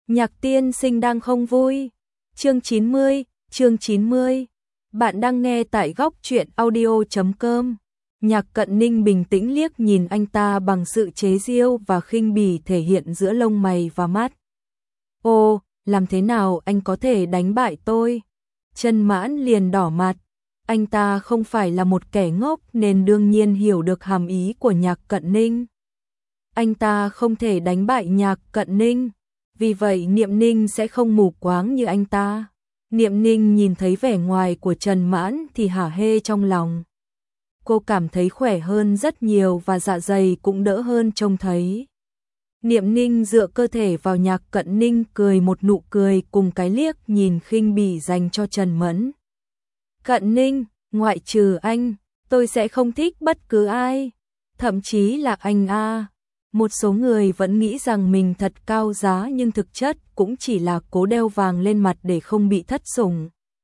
Nhạc tiên sinh đang không vui. Chương 90. Bạn đang nghe tại góc truyện audio.com. Nhạc Cận Ninh bình tĩnh liếc nhìn anh ta bằng sự chế giễu và khinh bỉ thể hiện giữa lông mày và mắt. Ô, làm thế nào anh có thể đánh bại tôi? Trần Mãn liền đỏ mặt. Anh ta không phải là một kẻ ngốc nên đương nhiên hiểu được hàm ý của Nhạc Cận Ninh. Anh ta không thể đánh bại Nhạc Cận Ninh. Vì vậy Niệm Ninh sẽ không mù quáng như anh ta. Niệm Ninh nhìn thấy vẻ ngoài của Trần Mãn thì hả hê trong lòng. Cô cảm thấy khỏe hơn rất nhiều và dạ dày cũng đỡ hơn trông thấy. Niệm Ninh dựa cơ thể vào Nhạc Cận Ninh cười một nụ cười cùng cái liếc nhìn khinh bỉ dành cho Trần Mẫn. Cận Ninh, ngoại trừ anh, tôi sẽ không thích bất cứ ai. Thậm chí là anh a. Một số người vẫn nghĩ rằng mình thật cao giá nhưng thực chất cũng chỉ là cố đeo vàng lên mặt để không bị thất sủng.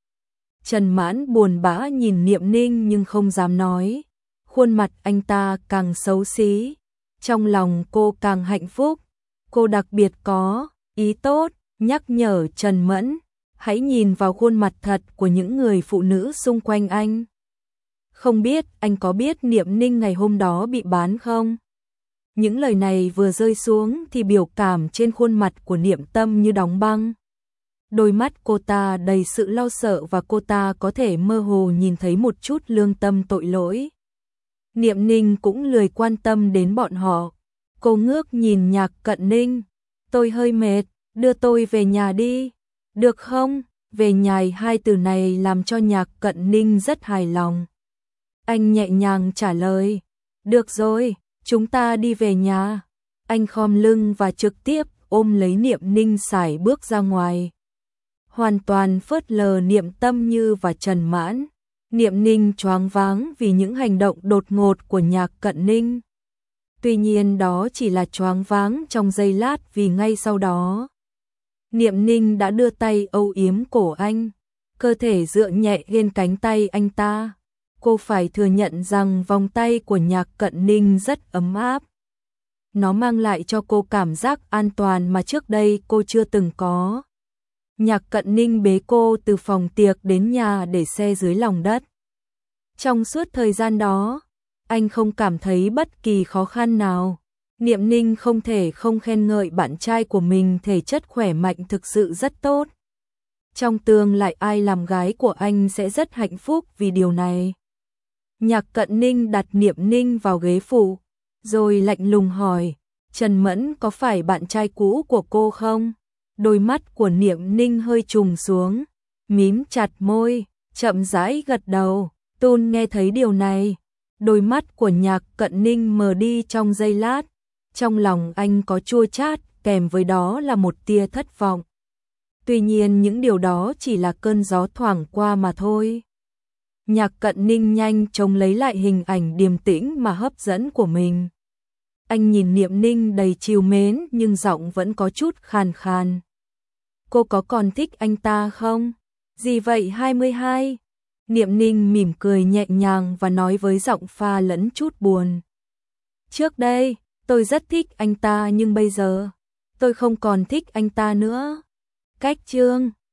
Trần Mãn buồn bã nhìn Niệm Ninh nhưng không dám nói. Khuôn mặt anh ta càng xấu xí. Trong lòng cô càng hạnh phúc. Cô đặc biệt có ý tốt, nhắc nhở Trần Mẫn. Hãy nhìn vào khuôn mặt thật của những người phụ nữ xung quanh anh. Không biết anh có biết Niệm Ninh ngày hôm đó bị bán không? Những lời này vừa rơi xuống thì biểu cảm trên khuôn mặt của Niệm Tâm như đóng băng. Đôi mắt cô ta đầy sự lo sợ và cô ta có thể mơ hồ nhìn thấy một chút lương tâm tội lỗi. Niệm Ninh cũng lười quan tâm đến bọn họ. Cô ngước nhìn Nhạc Cận Ninh. Tôi hơi mệt, đưa tôi về nhà đi. Được không? Về nhà, hai từ này làm cho Nhạc Cận Ninh rất hài lòng. Anh nhẹ nhàng trả lời. Được rồi. Chúng ta đi về nhà. Anh khom lưng và trực tiếp ôm lấy Niệm Ninh sải bước ra ngoài. Hoàn toàn phớt lờ Niệm Tâm Như và Trần Mãn. Niệm Ninh choáng váng vì những hành động đột ngột của Nhạc Cận Ninh. Tuy nhiên đó chỉ là choáng váng trong giây lát vì ngay sau đó Niệm Ninh đã đưa tay âu yếm cổ anh, cơ thể dựa nhẹ lên cánh tay anh ta. Cô phải thừa nhận rằng vòng tay của Nhạc Cận Ninh rất ấm áp. Nó mang lại cho cô cảm giác an toàn mà trước đây cô chưa từng có. Nhạc Cận Ninh bế cô từ phòng tiệc đến nhà để xe dưới lòng đất. Trong suốt thời gian đó, anh không cảm thấy bất kỳ khó khăn nào. Niệm Ninh không thể không khen ngợi bạn trai của mình thể chất khỏe mạnh thực sự rất tốt. Trong tương lai ai làm gái của anh sẽ rất hạnh phúc vì điều này. Nhạc Cận Ninh đặt Niệm Ninh vào ghế phụ, rồi lạnh lùng hỏi, Trần Mẫn có phải bạn trai cũ của cô không? Đôi mắt của Niệm Ninh hơi trùng xuống, mím chặt môi, chậm rãi gật đầu. Tôn nghe thấy điều này, đôi mắt của Nhạc Cận Ninh mờ đi trong giây lát. Trong lòng anh có chua chát, kèm với đó là một tia thất vọng. Tuy nhiên những điều đó chỉ là cơn gió thoảng qua mà thôi. Nhạc Cận Ninh nhanh chóng lấy lại hình ảnh điềm tĩnh mà hấp dẫn của mình. Anh nhìn Niệm Ninh đầy trìu mến nhưng giọng vẫn có chút khàn khàn. Cô có còn thích anh ta không? Gì vậy 22? Niệm Ninh mỉm cười nhẹ nhàng và nói với giọng pha lẫn chút buồn. Trước đây, tôi rất thích anh ta nhưng bây giờ, tôi không còn thích anh ta nữa. Cách chương